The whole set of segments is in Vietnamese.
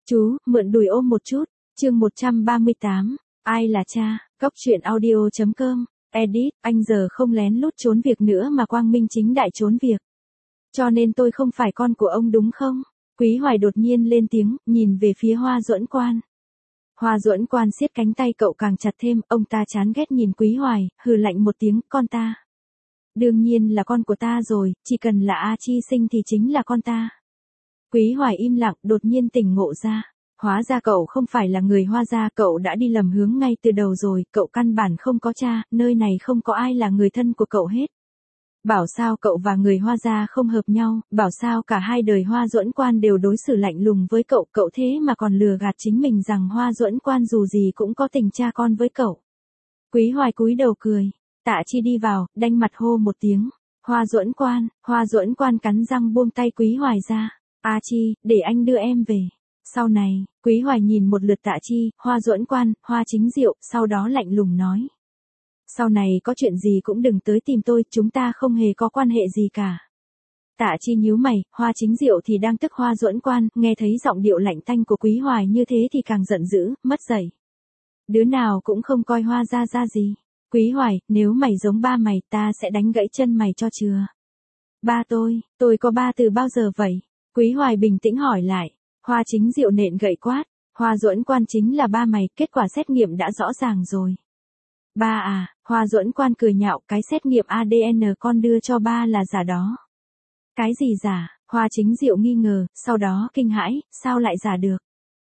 Chú, mượn đùi ôm một chút. Chương 138. Ai là cha? Cóc truyện audio.com. Edit, anh giờ không lén lút trốn việc nữa mà quang minh chính đại trốn việc. Cho nên tôi không phải con của ông đúng không? Quý Hoài đột nhiên lên tiếng, nhìn về phía Hoa Duẫn Quan. Hoa Duẫn Quan siết cánh tay cậu càng chặt thêm, ông ta chán ghét nhìn Quý Hoài, hừ lạnh một tiếng, con ta. Đương nhiên là con của ta rồi, chỉ cần là A Chi sinh thì chính là con ta. Quý Hoài im lặng, đột nhiên tỉnh ngộ ra. Hóa ra cậu không phải là người Hoa gia, cậu đã đi lầm hướng ngay từ đầu rồi, cậu căn bản không có cha, nơi này không có ai là người thân của cậu hết. Bảo sao cậu và người Hoa gia không hợp nhau, bảo sao cả hai đời Hoa Duẫn Quan đều đối xử lạnh lùng với cậu, cậu thế mà còn lừa gạt chính mình rằng Hoa Duẫn Quan dù gì cũng có tình cha con với cậu. Quý Hoài cúi đầu cười, Tạ Chi đi vào, đanh mặt hô một tiếng, Hoa Duẫn Quan cắn răng buông tay Quý Hoài ra, A Chi, để anh đưa em về. Sau này, Quý Hoài nhìn một lượt Tạ Chi, Hoa Duẫn Quan, Hoa Chính Diệu, sau đó lạnh lùng nói. Sau này có chuyện gì cũng đừng tới tìm tôi, chúng ta không hề có quan hệ gì cả. Tạ Chi nhíu mày, Hoa Chính Diệu thì đang tức Hoa Duẫn Quan, nghe thấy giọng điệu lạnh tanh của Quý Hoài như thế thì càng giận dữ, mất dạy. Đứa nào cũng không coi Hoa ra gì. Quý Hoài, nếu mày giống ba mày ta sẽ đánh gãy chân mày cho chừa. Ba tôi có ba từ bao giờ vậy? Quý Hoài bình tĩnh hỏi lại. Hoa Chính Diệu nện gậy quát, Hoa Duẫn Quan chính là ba mày, kết quả xét nghiệm đã rõ ràng rồi. Ba à, Hoa Duẫn Quan cười nhạo, cái xét nghiệm ADN con đưa cho ba là giả đó. Cái gì giả? Hoa Chính Diệu nghi ngờ, sau đó kinh hãi, sao lại giả được?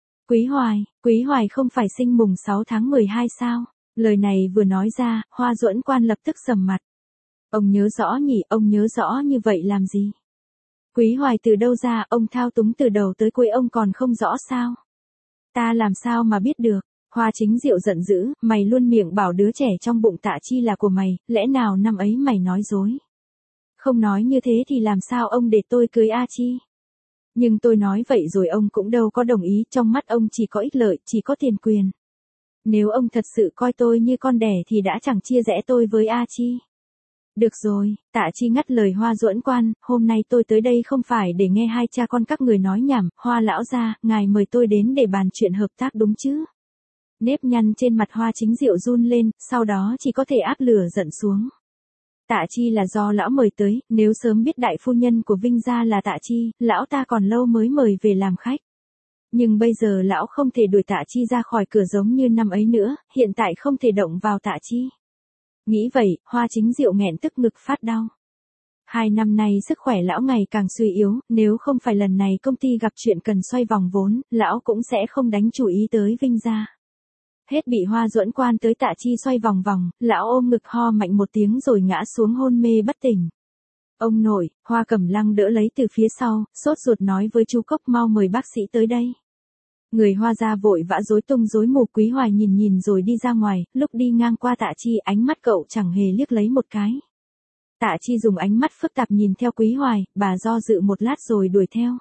Quý Hoài không phải sinh mùng 6 tháng 12 sao? Lời này vừa nói ra, Hoa Duẫn Quan lập tức sầm mặt. Ông nhớ rõ nhỉ, ông nhớ rõ như vậy làm gì? Quý Hoài từ đâu ra, ông thao túng từ đầu tới cuối ông còn không rõ sao? Ta làm sao mà biết được? Hoa Chính Diệu giận dữ, mày luôn miệng bảo đứa trẻ trong bụng Tạ Chi là của mày, lẽ nào năm ấy mày nói dối? Không nói như thế thì làm sao ông để tôi cưới A Chi? Nhưng tôi nói vậy rồi ông cũng đâu có đồng ý, trong mắt ông chỉ có ích lợi, chỉ có tiền quyền. Nếu ông thật sự coi tôi như con đẻ thì đã chẳng chia rẽ tôi với A Chi. Được rồi, Tạ Chi ngắt lời Hoa Duẫn Quan, hôm nay tôi tới đây không phải để nghe hai cha con các người nói nhảm, Hoa lão gia, ngài mời tôi đến để bàn chuyện hợp tác đúng chứ? Nếp nhăn trên mặt Hoa Chính Diệu run lên, sau đó chỉ có thể áp lửa giận xuống. Tạ Chi là do lão mời tới, nếu sớm biết đại phu nhân của Vinh gia là Tạ Chi, lão ta còn lâu mới mời về làm khách. Nhưng bây giờ lão không thể đuổi Tạ Chi ra khỏi cửa giống như năm ấy nữa, hiện tại không thể động vào Tạ Chi. Nghĩ vậy, Hoa Chính Diệu nghẹn tức ngực phát đau. 2 năm nay sức khỏe lão ngày càng suy yếu, nếu không phải lần này công ty gặp chuyện cần xoay vòng vốn, lão cũng sẽ không đánh chú ý tới Vinh gia. Hết bị Hoa Duẫn Quan tới Tạ Chi xoay vòng vòng, lão ôm ngực ho mạnh một tiếng rồi ngã xuống hôn mê bất tỉnh. Ông nội, Hoa Cẩm Lăng đỡ lấy từ phía sau, sốt ruột nói với chú Cốc mau mời bác sĩ tới đây. Người Hoa gia vội vã rối tung rối mù. Quý Hoài nhìn rồi đi ra ngoài, lúc đi ngang qua Tạ Chi ánh mắt cậu chẳng hề liếc lấy một cái. Tạ Chi dùng ánh mắt phức tạp nhìn theo Quý Hoài, bà do dự một lát rồi đuổi theo.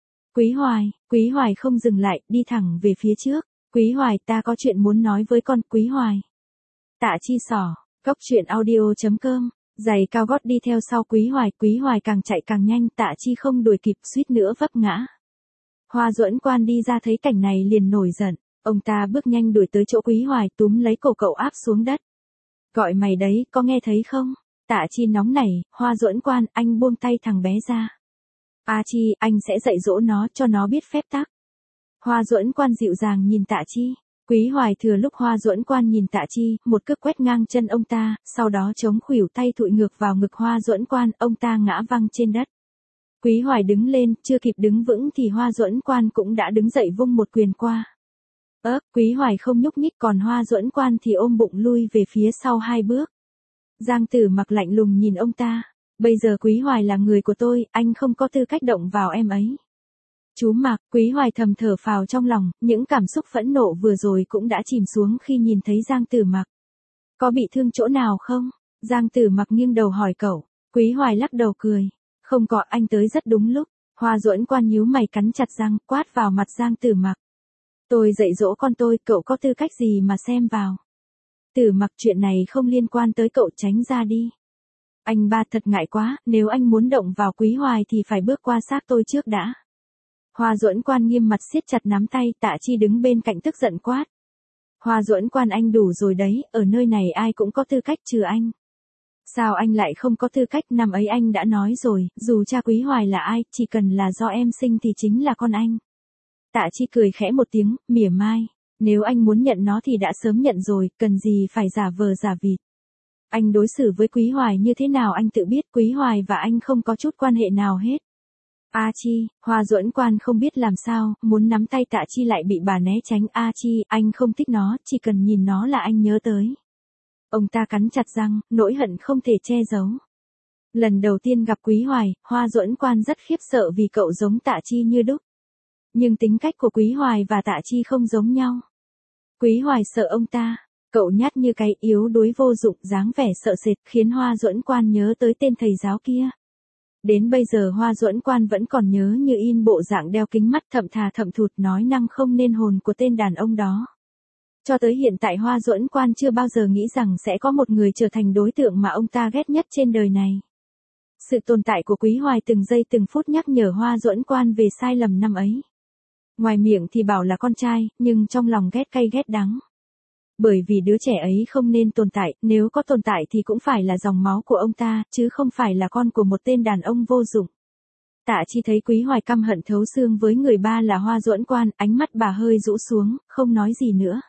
Quý Hoài không dừng lại, đi thẳng về phía trước. Quý Hoài, ta có chuyện muốn nói với con. Quý Hoài. Tạ Chi xỏ, cóc truyện audio.com, giày cao gót đi theo sau Quý Hoài càng chạy càng nhanh, Tạ Chi không đuổi kịp suýt nữa vấp ngã. Hoa Duẫn Quan đi ra thấy cảnh này liền nổi giận, ông ta bước nhanh đuổi tới chỗ Quý Hoài túm lấy cổ cậu áp xuống đất. Gọi mày đấy, có nghe thấy không? Tạ Chi nóng nảy, Hoa Duẫn Quan, anh buông tay thằng bé ra. A Chi, anh sẽ dạy dỗ nó cho nó biết phép tắc. Hoa Duẫn Quan dịu dàng nhìn Tạ Chi. Quý Hoài thừa lúc Hoa Duẫn Quan nhìn Tạ Chi, một cước quét ngang chân ông ta, sau đó chống khuỷu tay thụi ngược vào ngực Hoa Duẫn Quan, ông ta ngã văng trên đất. Quý Hoài đứng lên, chưa kịp đứng vững thì Hoa Duẫn Quan cũng đã đứng dậy vung một quyền qua. Quý Hoài không nhúc nhích, còn Hoa Duẫn Quan thì ôm bụng lui về phía sau 2 bước. Giang Tử Mặc lạnh lùng nhìn ông ta. Bây giờ Quý Hoài là người của tôi, anh không có tư cách động vào em ấy. Chú Mặc, Quý Hoài thầm thở phào trong lòng, những cảm xúc phẫn nộ vừa rồi cũng đã chìm xuống khi nhìn thấy Giang Tử Mặc. Có bị thương chỗ nào không? Giang Tử Mặc nghiêng đầu hỏi cậu. Quý Hoài lắc đầu cười. Không có, anh tới rất đúng lúc. Hoa Duẫn Quan nhíu mày cắn chặt răng, quát vào mặt Giang Tử Mặc. Tôi dạy dỗ con tôi, cậu có tư cách gì mà xem vào? Tử Mặc, chuyện này không liên quan tới cậu, tránh ra đi. Anh ba thật ngại quá, nếu anh muốn động vào Quý Hoài thì phải bước qua xác tôi trước đã. Hoa Duẫn Quan nghiêm mặt siết chặt nắm tay, Tạ Chi đứng bên cạnh tức giận quát. Hoa Duẫn Quan, anh đủ rồi đấy, ở nơi này ai cũng có tư cách trừ anh. Sao anh lại không có tư cách? Năm ấy anh đã nói rồi, dù cha Quý Hoài là ai, chỉ cần là do em sinh thì chính là con anh. Tạ Chi cười khẽ một tiếng, mỉa mai. Nếu anh muốn nhận nó thì đã sớm nhận rồi, cần gì phải giả vờ giả vịt. Anh đối xử với Quý Hoài như thế nào anh tự biết, Quý Hoài và anh không có chút quan hệ nào hết. A Chi, Hoa Duẫn Quan không biết làm sao, muốn nắm tay Tạ Chi lại bị bà né tránh. A Chi, anh không thích nó, chỉ cần nhìn nó là anh nhớ tới. Ông ta cắn chặt răng, nỗi hận không thể che giấu. Lần đầu tiên gặp Quý Hoài, Hoa Duẫn Quan rất khiếp sợ vì cậu giống Tạ Chi như đúc. Nhưng tính cách của Quý Hoài và Tạ Chi không giống nhau. Quý Hoài sợ ông ta, cậu nhát như cái, yếu đuối vô dụng, dáng vẻ sợ sệt, khiến Hoa Duẫn Quan nhớ tới tên thầy giáo kia. Đến bây giờ Hoa Duẫn Quan vẫn còn nhớ như in bộ dạng đeo kính mắt thậm thà thậm thụt, nói năng không nên hồn của tên đàn ông đó. Cho tới hiện tại Hoa Duẫn Quan chưa bao giờ nghĩ rằng sẽ có một người trở thành đối tượng mà ông ta ghét nhất trên đời này. Sự tồn tại của Quý Hoài từng giây từng phút nhắc nhở Hoa Duẫn Quan về sai lầm năm ấy. Ngoài miệng thì bảo là con trai, nhưng trong lòng ghét cay ghét đắng. Bởi vì đứa trẻ ấy không nên tồn tại, nếu có tồn tại thì cũng phải là dòng máu của ông ta, chứ không phải là con của một tên đàn ông vô dụng. Tạ Chi thấy Quý Hoài căm hận thấu xương với người ba là Hoa Duẫn Quan, ánh mắt bà hơi rũ xuống, không nói gì nữa.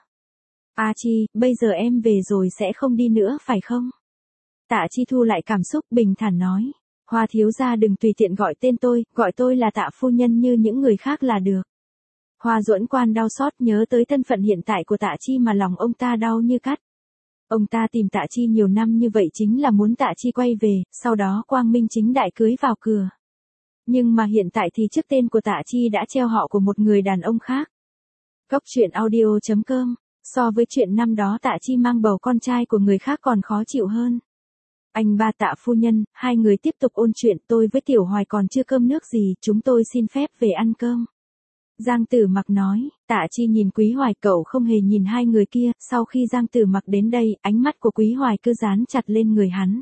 A Chi, bây giờ em về rồi sẽ không đi nữa phải không? Tạ Chi thu lại cảm xúc, bình thản nói. Hoa thiếu gia đừng tùy tiện gọi tên tôi, gọi tôi là Tạ phu nhân như những người khác là được. Hoa Duẫn Quan đau xót nhớ tới thân phận hiện tại của Tạ Chi mà lòng ông ta đau như cắt. Ông ta tìm Tạ Chi nhiều năm như vậy chính là muốn Tạ Chi quay về, sau đó quang minh chính đại cưới vào cửa. Nhưng mà hiện tại thì trước tên của Tạ Chi đã treo họ của một người đàn ông khác. Cốc truyện audio.com. So với chuyện năm đó Tạ Chi mang bầu con trai của người khác còn khó chịu hơn. Anh ba Tạ phu nhân, hai người tiếp tục ôn chuyện, tôi với Tiểu Hoài còn chưa cơm nước gì, chúng tôi xin phép về ăn cơm. Giang Tử Mặc nói. Tạ Chi nhìn Quý Hoài, cậu không hề nhìn hai người kia, sau khi Giang Tử Mặc đến đây, ánh mắt của Quý Hoài cứ dán chặt lên người hắn.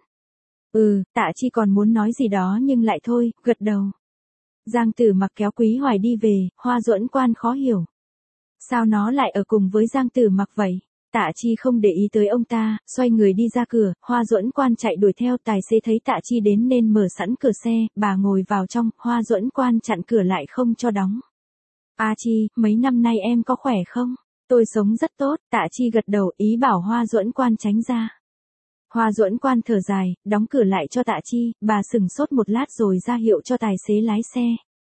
Tạ Chi còn muốn nói gì đó nhưng lại thôi, gật đầu. Giang Tử Mặc kéo Quý Hoài đi về, Hoa Duẫn Quan khó hiểu. Sao nó lại ở cùng với Giang Tử Mặc vậy? Tạ Chi không để ý tới ông ta, xoay người đi ra cửa, Hoa Duẫn Quan chạy đuổi theo, tài xế thấy Tạ Chi đến nên mở sẵn cửa xe, bà ngồi vào trong, Hoa Duẫn Quan chặn cửa lại không cho đóng. A Chi, mấy năm nay em có khỏe không? Tôi sống rất tốt, Tạ Chi gật đầu, ý bảo Hoa Duẫn Quan tránh ra. Hoa Duẫn Quan thở dài, đóng cửa lại cho Tạ Chi, bà sừng sốt một lát rồi ra hiệu cho tài xế lái xe.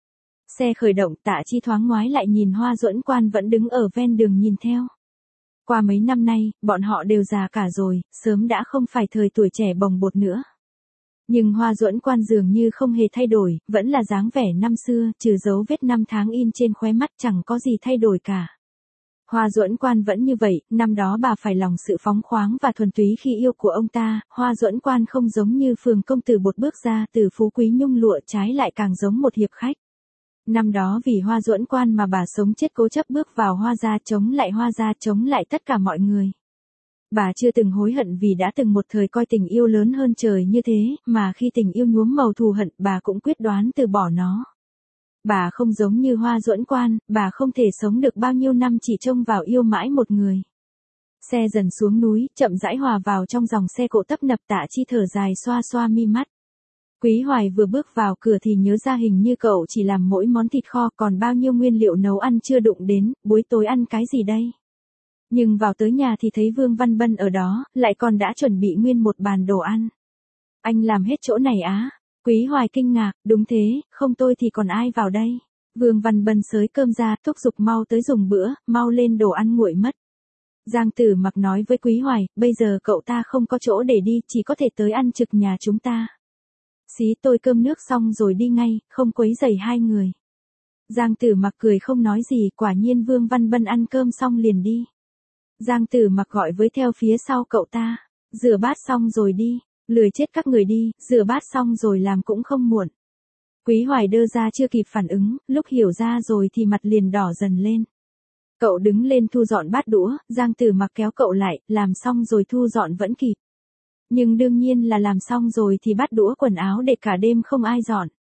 Xe khởi động, Tạ Chi thoáng ngoái lại nhìn Hoa Duẫn Quan vẫn đứng ở ven đường nhìn theo. Qua mấy năm nay, bọn họ đều già cả rồi, sớm đã không phải thời tuổi trẻ bồng bột nữa. Nhưng Hoa Duẫn Quan dường như không hề thay đổi, vẫn là dáng vẻ năm xưa, trừ dấu vết năm tháng in trên khóe mắt chẳng có gì thay đổi cả. Hoa Duẫn Quan vẫn như vậy, năm đó bà phải lòng sự phóng khoáng và thuần túy khi yêu của ông ta, Hoa Duẫn Quan không giống như Phường công tử bột bước ra từ phú quý nhung lụa, trái lại càng giống một hiệp khách. Năm đó vì Hoa Duẫn Quan mà bà sống chết cố chấp bước vào Hoa gia, chống lại tất cả mọi người. Bà chưa từng hối hận vì đã từng một thời coi tình yêu lớn hơn trời như thế, mà khi tình yêu nhuốm màu thù hận, bà cũng quyết đoán từ bỏ nó. Bà không giống như Hoa Duẫn Quan, bà không thể sống được bao nhiêu năm chỉ trông vào yêu mãi một người. Xe dần xuống núi, chậm rãi hòa vào trong dòng xe cộ tấp nập. Tạ Chi thở dài xoa xoa mi mắt. Quý Hoài vừa bước vào cửa thì nhớ ra hình như cậu chỉ làm mỗi món thịt kho, còn bao nhiêu nguyên liệu nấu ăn chưa đụng đến, buổi tối ăn cái gì đây? Nhưng vào tới nhà thì thấy Vương Văn Bân ở đó, lại còn đã chuẩn bị nguyên một bàn đồ ăn. Anh làm hết chỗ này á? Quý Hoài kinh ngạc, đúng thế, không tôi thì còn ai vào đây? Vương Văn Bân xới cơm ra, thúc giục mau tới dùng bữa, mau lên đồ ăn nguội mất. Giang Tử Mặc nói với Quý Hoài, bây giờ cậu ta không có chỗ để đi, chỉ có thể tới ăn trực nhà chúng ta. Xí, tôi cơm nước xong rồi đi ngay, không quấy rầy hai người. Giang Tử Mặc cười không nói gì, quả nhiên Vương Văn Bân ăn cơm xong liền đi. Giang Tử Mặc gọi với theo phía sau cậu ta, rửa bát xong rồi đi, lười chết các người đi, rửa bát xong rồi làm cũng không muộn. Quý Hoài đơ ra chưa kịp phản ứng, lúc hiểu ra rồi thì mặt liền đỏ dần lên. Cậu đứng lên thu dọn bát đũa, Giang Tử Mặc kéo cậu lại, làm xong rồi thu dọn vẫn kịp. Nhưng đương nhiên là làm xong rồi thì bát đũa quần áo để cả đêm không ai dọn.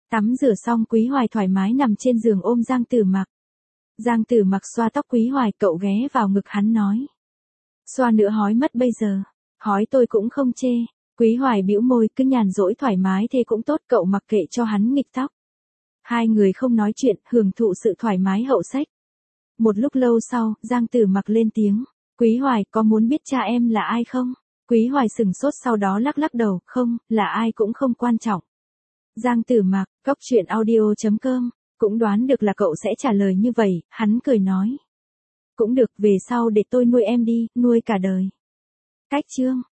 Tắm rửa xong Quý Hoài thoải mái nằm trên giường ôm Giang Tử Mặc. Giang Tử Mặc xoa tóc Quý Hoài, cậu ghé vào ngực hắn nói. Xoa nữa hói mất bây giờ. Hói tôi cũng không chê. Quý Hoài bĩu môi, cứ nhàn rỗi thoải mái thế cũng tốt, cậu mặc kệ cho hắn nghịch tóc. Hai người không nói chuyện, hưởng thụ sự thoải mái hậu sách. Một lúc lâu sau, Giang Tử Mặc lên tiếng. Quý Hoài, có muốn biết cha em là ai không? Quý Hoài sừng sốt sau đó lắc lắc đầu, không, là ai cũng không quan trọng. Giang Tử Mặc, Cóc Truyện Audio.com, cũng đoán được là cậu sẽ trả lời như vậy, hắn cười nói. Cũng được, về sau để tôi nuôi em đi, nuôi cả đời. Cách chương.